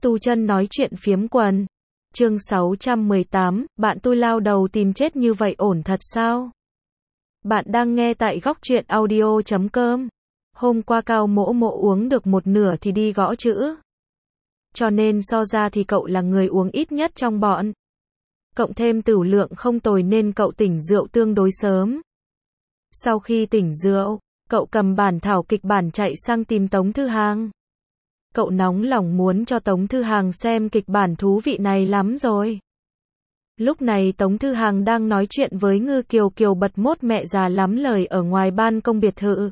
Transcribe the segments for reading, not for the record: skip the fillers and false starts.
Tu chân nói chuyện phiếm quần. Chương 618, bạn tôi lao đầu tìm chết như vậy ổn thật sao? Bạn đang nghe tại góc truyện audio.com. Hôm qua Cao Mỗ Mỗ uống được một nửa thì đi gõ chữ. Cho nên so ra thì cậu là người uống ít nhất trong bọn. Cộng thêm tửu lượng không tồi nên cậu tỉnh rượu tương đối sớm. Sau khi tỉnh rượu, cậu cầm bản thảo kịch bản chạy sang tìm Tống Thư Hàng. Cậu nóng lòng muốn cho Tống Thư Hàng xem kịch bản thú vị này lắm rồi. Lúc này Tống Thư Hàng đang nói chuyện với Ngư Kiều Kiều bật mốt mẹ già lắm lời ở ngoài ban công biệt thự.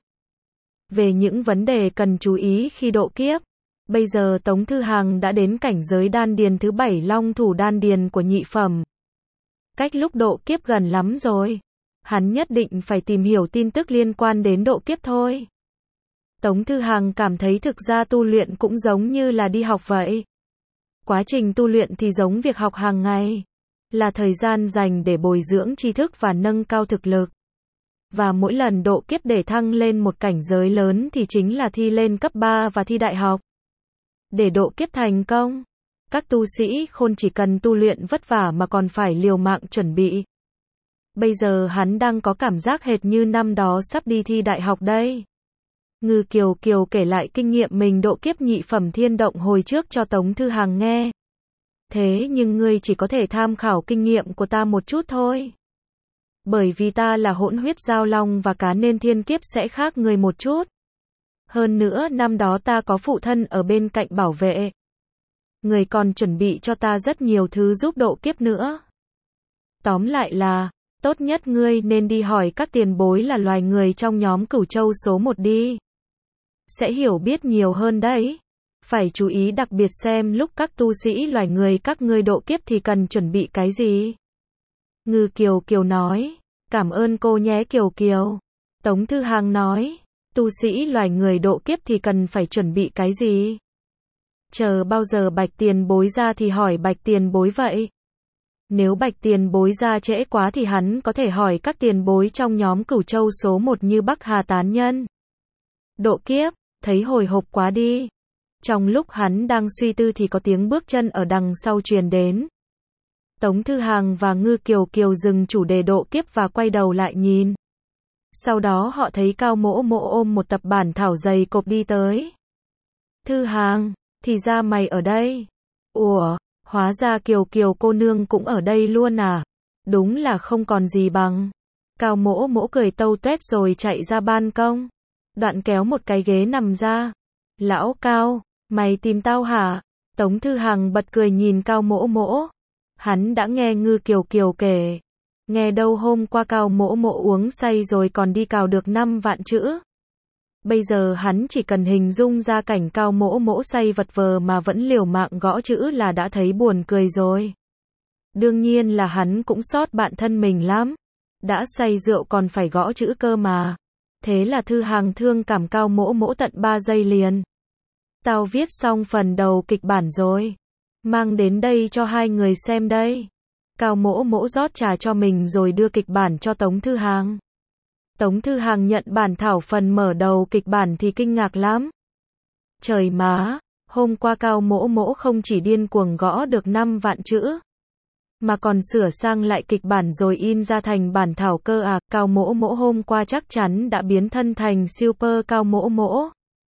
Về những vấn đề cần chú ý khi độ kiếp. Bây giờ Tống Thư Hàng đã đến cảnh giới đan điền thứ 7 long thủ đan điền của nhị phẩm. Cách lúc độ kiếp gần lắm rồi. Hắn nhất định phải tìm hiểu tin tức liên quan đến độ kiếp thôi. Tống Thư Hàng cảm thấy thực ra tu luyện cũng giống như là đi học vậy. Quá trình tu luyện thì giống việc học hàng ngày. Là thời gian dành để bồi dưỡng tri thức và nâng cao thực lực. Và mỗi lần độ kiếp để thăng lên một cảnh giới lớn thì chính là thi lên cấp 3 và thi đại học. Để độ kiếp thành công, các tu sĩ khôn chỉ cần tu luyện vất vả mà còn phải liều mạng chuẩn bị. Bây giờ hắn đang có cảm giác hệt như năm đó sắp đi thi đại học đây. Ngư Kiều Kiều kể lại kinh nghiệm mình độ kiếp nhị phẩm thiên động hồi trước cho Tống Thư Hàng nghe. Thế nhưng ngươi chỉ có thể tham khảo kinh nghiệm của ta một chút thôi. Bởi vì ta là hỗn huyết giao long và cá nên thiên kiếp sẽ khác người một chút. Hơn nữa năm đó ta có phụ thân ở bên cạnh bảo vệ. Người còn chuẩn bị cho ta rất nhiều thứ giúp độ kiếp nữa. Tóm lại là, tốt nhất ngươi nên đi hỏi các tiền bối là loài người trong nhóm Cửu Châu số 1 đi. Sẽ hiểu biết nhiều hơn đấy. Phải chú ý đặc biệt xem lúc các tu sĩ loài người các ngươi độ kiếp thì cần chuẩn bị cái gì. Ngư Kiều Kiều nói, cảm ơn cô nhé Kiều Kiều. Tống Thư Hàng nói, tu sĩ loài người độ kiếp thì cần phải chuẩn bị cái gì? Chờ bao giờ Bạch tiền bối ra thì hỏi Bạch tiền bối vậy. Nếu Bạch tiền bối ra trễ quá thì hắn có thể hỏi các tiền bối trong nhóm Cửu Châu số 1 như Bắc Hà Tán Nhân. Độ kiếp, thấy hồi hộp quá đi. Trong lúc hắn đang suy tư thì có tiếng bước chân ở đằng sau truyền đến. Tống Thư Hàng và Ngư Kiều Kiều dừng chủ đề độ kiếp và quay đầu lại nhìn. Sau đó họ thấy Cao Mỗ Mỗ ôm một tập bản thảo dày cộp đi tới. Thư Hàng, thì ra mày ở đây. Ủa, hóa ra Kiều Kiều cô nương cũng ở đây luôn à? Đúng là không còn gì bằng. Cao Mỗ Mỗ cười tâu tuét rồi chạy ra ban công. Đoạn kéo một cái ghế nằm ra. Lão Cao, mày tìm tao hả? Tống Thư Hàng bật cười nhìn Cao Mỗ Mỗ. Hắn đã nghe Ngư Kiều Kiều kể. Nghe đâu hôm qua Cao Mỗ Mỗ uống say rồi còn đi cào được 5 vạn chữ. Bây giờ hắn chỉ cần hình dung ra cảnh Cao Mỗ Mỗ say vật vờ mà vẫn liều mạng gõ chữ là đã thấy buồn cười rồi. Đương nhiên là hắn cũng xót bạn thân mình lắm. Đã say rượu còn phải gõ chữ cơ mà. Thế là Thư Hàng thương cảm Cao Mỗ Mỗ tận 3 giây liền. Tao viết xong phần đầu kịch bản rồi. Mang đến đây cho hai người xem đây. Cao Mỗ Mỗ rót trà cho mình rồi đưa kịch bản cho Tống Thư Hàng. Tống Thư Hàng nhận bản thảo phần mở đầu kịch bản thì kinh ngạc lắm. Trời má, hôm qua Cao Mỗ Mỗ không chỉ điên cuồng gõ được 5 vạn chữ, mà còn sửa sang lại kịch bản rồi in ra thành bản thảo cơ à. Cao Mỗ Mỗ hôm qua chắc chắn đã biến thân thành Super Cao Mỗ Mỗ.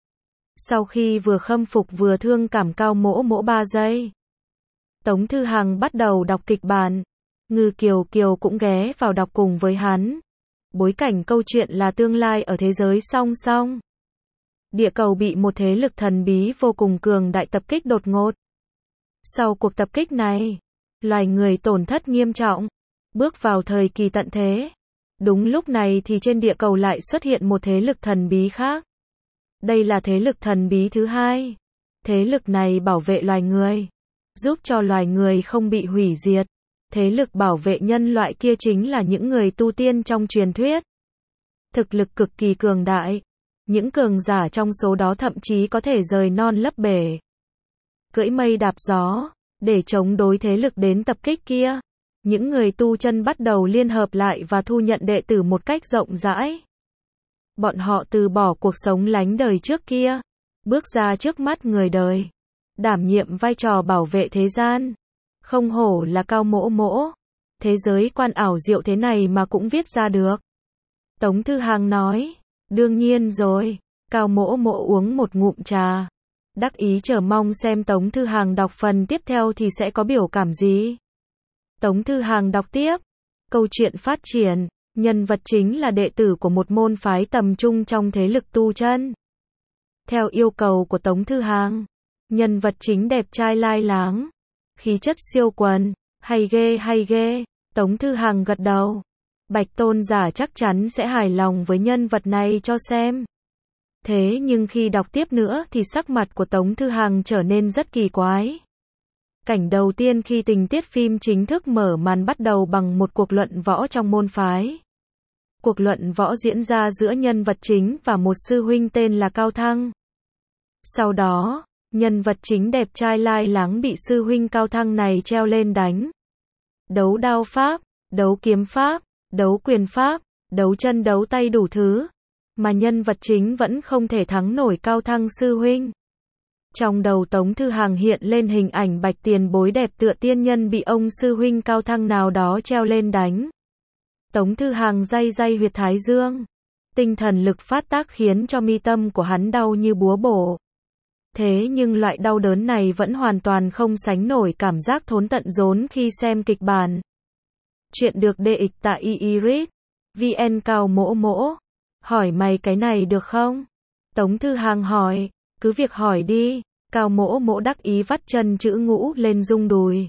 Sau khi vừa khâm phục vừa thương cảm Cao Mỗ Mỗ 3 giây. Tống Thư Hàng bắt đầu đọc kịch bản. Ngư Kiều Kiều cũng ghé vào đọc cùng với hắn. Bối cảnh câu chuyện là tương lai ở thế giới song song. Địa cầu bị một thế lực thần bí vô cùng cường đại tập kích đột ngột. Sau cuộc tập kích này, loài người tổn thất nghiêm trọng, bước vào thời kỳ tận thế. Đúng lúc này thì trên địa cầu lại xuất hiện một thế lực thần bí khác. Đây là thế lực thần bí thứ hai. Thế lực này bảo vệ loài người, giúp cho loài người không bị hủy diệt. Thế lực bảo vệ nhân loại kia chính là những người tu tiên trong truyền thuyết. Thực lực cực kỳ cường đại. Những cường giả trong số đó thậm chí có thể rời non lấp bể, cưỡi mây đạp gió, để chống đối thế lực đến tập kích kia. Những người tu chân bắt đầu liên hợp lại và thu nhận đệ tử một cách rộng rãi. Bọn họ từ bỏ cuộc sống lánh đời trước kia, bước ra trước mắt người đời. đảm nhiệm vai trò bảo vệ thế gian. Không hổ là Cao Mỗ Mỗ. Thế giới quan ảo diệu thế này mà cũng viết ra được. Tống Thư Hàng nói, đương nhiên rồi. Cao Mỗ Mỗ uống một ngụm trà. Đắc ý chờ mong xem Tống Thư Hàng đọc phần tiếp theo thì sẽ có biểu cảm gì. Tống Thư Hàng đọc tiếp. Câu chuyện phát triển, nhân vật chính là đệ tử của một môn phái tầm trung trong thế lực tu chân. Theo yêu cầu của Tống Thư Hàng, nhân vật chính đẹp trai lai láng, khí chất siêu quần, hay ghê. Tống Thư Hàng gật đầu. Bạch Tôn giả chắc chắn sẽ hài lòng với nhân vật này cho xem. Thế nhưng khi đọc tiếp nữa thì sắc mặt của Tống Thư Hàng trở nên rất kỳ quái. Cảnh đầu tiên khi tình tiết phim chính thức mở màn bắt đầu bằng một cuộc luận võ trong môn phái. Cuộc luận võ diễn ra giữa nhân vật chính và một sư huynh tên là Cao Thăng. Sau đó, nhân vật chính đẹp trai lai láng bị sư huynh Cao Thăng này treo lên đánh. Đấu đao pháp, đấu kiếm pháp, đấu quyền pháp, đấu chân đấu tay đủ thứ. Mà nhân vật chính vẫn không thể thắng nổi Cao Thăng sư huynh. Trong đầu Tống Thư Hàng hiện lên hình ảnh Bạch Tiền Bối đẹp tựa tiên nhân bị ông sư huynh Cao Thăng nào đó treo lên đánh. Tống Thư Hàng day huyệt thái dương. Tinh thần lực phát tác khiến cho mi tâm của hắn đau như búa bổ. Thế nhưng loại đau đớn này vẫn hoàn toàn không sánh nổi cảm giác thốn tận rốn khi xem kịch bản. Chuyện được DX tại iris. VN Cao Mỗ Mỗ. Hỏi mày cái này được không? Tống Thư Hàng hỏi. Cứ việc hỏi đi. Cao Mỗ Mỗ đắc ý vắt chân chữ ngũ lên rung đùi.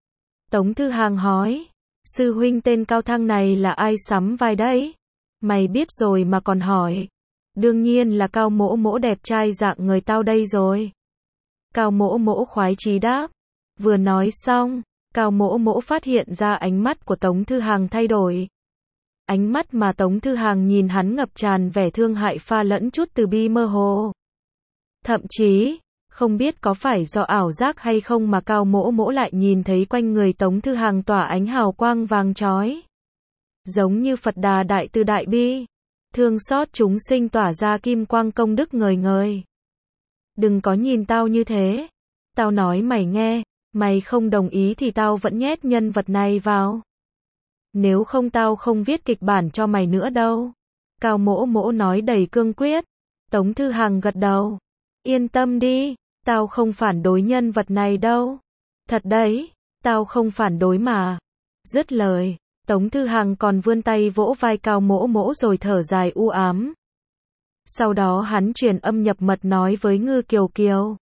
Tống Thư Hàng hỏi. Sư huynh tên Cao Thăng này là ai sắm vai đấy? Mày biết rồi mà còn hỏi. Đương nhiên là Cao Mỗ Mỗ đẹp trai dạng người tao đây rồi. Cao Mỗ Mỗ khoái chí đáp. Vừa nói xong, Cao Mỗ Mỗ phát hiện ra ánh mắt của Tống Thư Hàng thay đổi. Ánh mắt mà Tống Thư Hàng nhìn hắn ngập tràn vẻ thương hại pha lẫn chút từ bi mơ hồ. Thậm chí, không biết có phải do ảo giác hay không mà Cao Mỗ Mỗ lại nhìn thấy quanh người Tống Thư Hàng tỏa ánh hào quang vàng chói. Giống như Phật Đà Đại Từ Đại Bi, thương xót chúng sinh tỏa ra kim quang công đức ngời ngời. Đừng có nhìn tao như thế. Tao nói mày nghe, mày không đồng ý thì tao vẫn nhét nhân vật này vào. Nếu không tao không viết kịch bản cho mày nữa đâu. Cao Mỗ Mỗ nói đầy cương quyết. Tống Thư Hàng gật đầu. Yên tâm đi, tao không phản đối nhân vật này đâu. Thật đấy, tao không phản đối mà. Dứt lời, Tống Thư Hàng còn vươn tay vỗ vai Cao Mỗ Mỗ rồi thở dài u ám. Sau đó hắn truyền âm nhập mật nói với Ngư Kiều Kiều.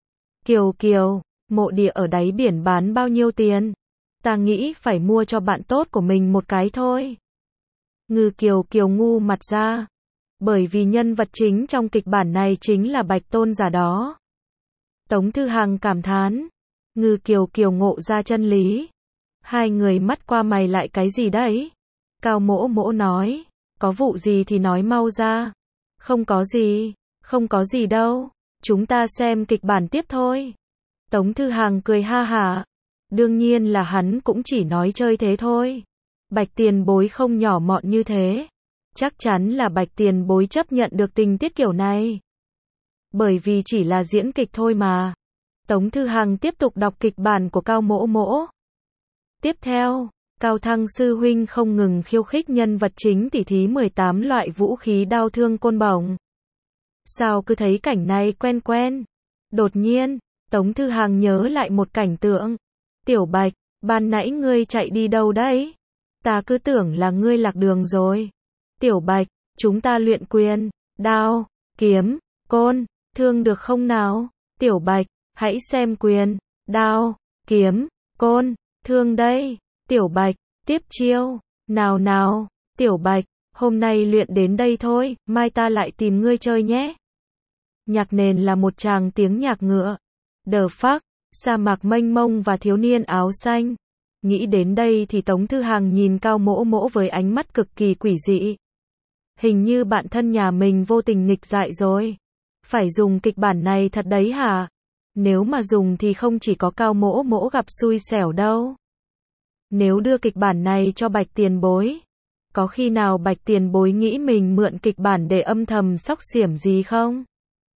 Kiều Kiều, mộ địa ở đáy biển bán bao nhiêu tiền? Ta nghĩ phải mua cho bạn tốt của mình một cái thôi. Ngư Kiều Kiều ngu mặt ra. Bởi vì nhân vật chính trong kịch bản này chính là Bạch Tôn giả đó. Tống Thư Hàng cảm thán. Ngư Kiều Kiều ngộ ra chân lý. Hai người mắt qua mày lại cái gì đấy? Cao Mỗ Mỗ nói. Có vụ gì thì nói mau ra. Không có gì đâu. Chúng ta xem kịch bản tiếp thôi. Tống Thư Hàng cười ha hả. Đương nhiên là hắn cũng chỉ nói chơi thế thôi. Bạch Tiền Bối không nhỏ mọn như thế. Chắc chắn là Bạch Tiền Bối chấp nhận được tình tiết kiểu này. Bởi vì chỉ là diễn kịch thôi mà. Tống Thư Hàng tiếp tục đọc kịch bản của Cao Mỗ Mỗ. Tiếp theo, Cao Thăng sư huynh không ngừng khiêu khích nhân vật chính tỉ thí 18 loại vũ khí đao thương côn bổng. Sao cứ thấy cảnh này quen quen? Đột nhiên, Tống Thư Hàng nhớ lại một cảnh tượng. Tiểu Bạch, ban nãy ngươi chạy đi đâu đấy? Ta cứ tưởng là ngươi lạc đường rồi. Tiểu Bạch, chúng ta luyện quyền, đao, kiếm, côn, thương được không nào? Tiểu Bạch, hãy xem quyền, đao, kiếm, côn, thương đây. Tiểu Bạch, tiếp chiêu, nào. Tiểu Bạch, hôm nay luyện đến đây thôi, mai ta lại tìm ngươi chơi nhé. Nhạc nền là một tràng tiếng nhạc ngựa. The fuck, sa mạc mênh mông và thiếu niên áo xanh. Nghĩ đến đây thì Tống Thư Hàng nhìn Cao Mỗ Mỗ với ánh mắt cực kỳ quỷ dị. Hình như bạn thân nhà mình vô tình nghịch dại rồi. Phải dùng kịch bản này thật đấy hả? Nếu mà dùng thì không chỉ có Cao Mỗ Mỗ gặp xui xẻo đâu. Nếu đưa kịch bản này cho Bạch Tiền Bối, có khi nào Bạch Tiền Bối nghĩ mình mượn kịch bản để âm thầm xóc xiểm gì không?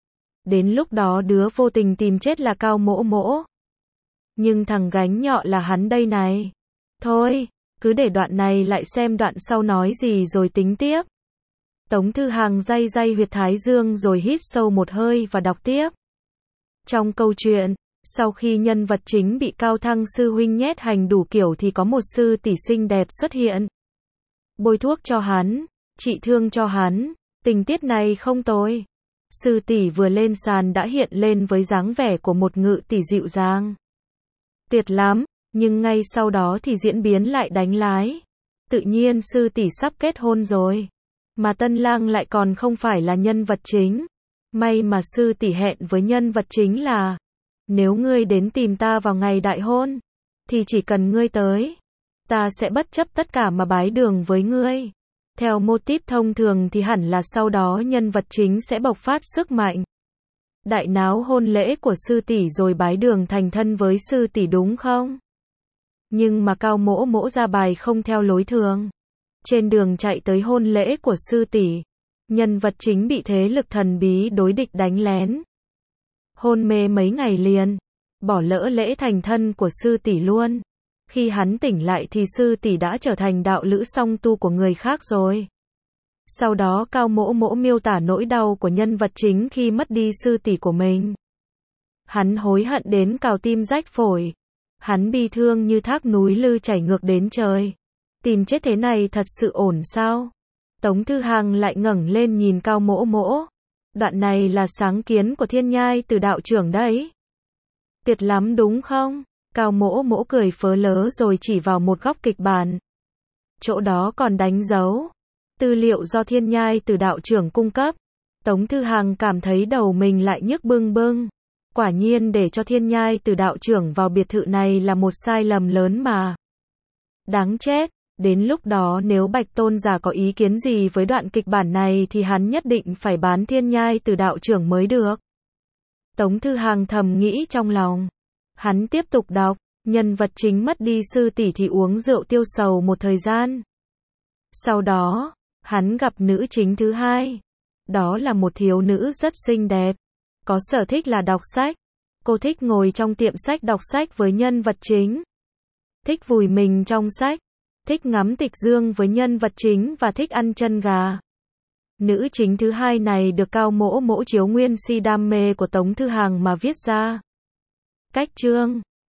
Đến lúc đó đứa vô tình tìm chết là Cao Mỗ Mỗ. Nhưng thằng gánh nhọ là hắn đây này. Thôi, cứ để đoạn này lại xem đoạn sau nói gì rồi tính tiếp. Tống Thư Hàng day day huyệt thái dương rồi hít sâu một hơi và đọc tiếp. Trong câu chuyện, sau khi nhân vật chính bị Cao Thăng sư huynh nhét hành đủ kiểu thì có một sư tỷ xinh đẹp xuất hiện. Bôi thuốc cho hắn, trị thương cho hắn, tình tiết này không tồi. Sư tỷ vừa lên sàn đã hiện lên với dáng vẻ của một ngự tỷ dịu dàng. Tuyệt lắm, nhưng ngay sau đó thì diễn biến lại đánh lái. Tự nhiên sư tỷ sắp kết hôn rồi. Mà tân lang lại còn không phải là nhân vật chính. May mà sư tỷ hẹn với nhân vật chính là, nếu ngươi đến tìm ta vào ngày đại hôn, thì chỉ cần ngươi tới, ta sẽ bất chấp tất cả mà bái đường với ngươi. Theo mô típ thông thường thì hẳn là sau đó nhân vật chính sẽ bộc phát sức mạnh. Đại náo hôn lễ của sư tỷ rồi bái đường thành thân với sư tỷ đúng không? Nhưng mà Cao Mỗ Mỗ ra bài không theo lối thường. Trên đường chạy tới hôn lễ của sư tỷ, nhân vật chính bị thế lực thần bí đối địch đánh lén. Hôn mê mấy ngày liền, bỏ lỡ lễ thành thân của sư tỷ luôn. Khi hắn tỉnh lại thì sư tỷ đã trở thành đạo lữ song tu của người khác rồi. Sau đó Cao Mỗ Mỗ miêu tả nỗi đau của nhân vật chính khi mất đi sư tỷ của mình. Hắn hối hận đến cào tim rách phổi. Hắn bi thương như thác núi lư chảy ngược đến trời. Tìm chết thế này thật sự ổn sao? Tống Thư Hàng lại ngẩng lên nhìn Cao Mỗ Mỗ. Đoạn này là sáng kiến của Thiên Nhai Từ đạo trưởng đấy. Tuyệt lắm đúng không? Cao Mỗ Mỗ cười phớ lớ rồi chỉ vào một góc kịch bản. Chỗ đó còn đánh dấu tư liệu do Thiên Nhai Từ đạo trưởng cung cấp. Tống Thư Hàng cảm thấy đầu mình lại nhức bưng bưng. Quả nhiên để cho Thiên Nhai Từ đạo trưởng vào biệt thự này là một sai lầm lớn mà. Đáng chết, đến lúc đó nếu Bạch Tôn giả có ý kiến gì với đoạn kịch bản này thì hắn nhất định phải bán Thiên Nhai Từ đạo trưởng mới được. Tống Thư Hàng thầm nghĩ trong lòng. Hắn tiếp tục đọc, nhân vật chính mất đi sư tỷ thì uống rượu tiêu sầu một thời gian. Sau đó, hắn gặp nữ chính thứ hai. Đó là một thiếu nữ rất xinh đẹp. Có sở thích là đọc sách. Cô thích ngồi trong tiệm sách đọc sách với nhân vật chính. Thích vùi mình trong sách. Thích ngắm tịch dương với nhân vật chính và thích ăn chân gà. Nữ chính thứ hai này được Cao Mỗ Mỗ chiếu nguyên si đam mê của Tống Thư Hàng mà viết ra. Cách chương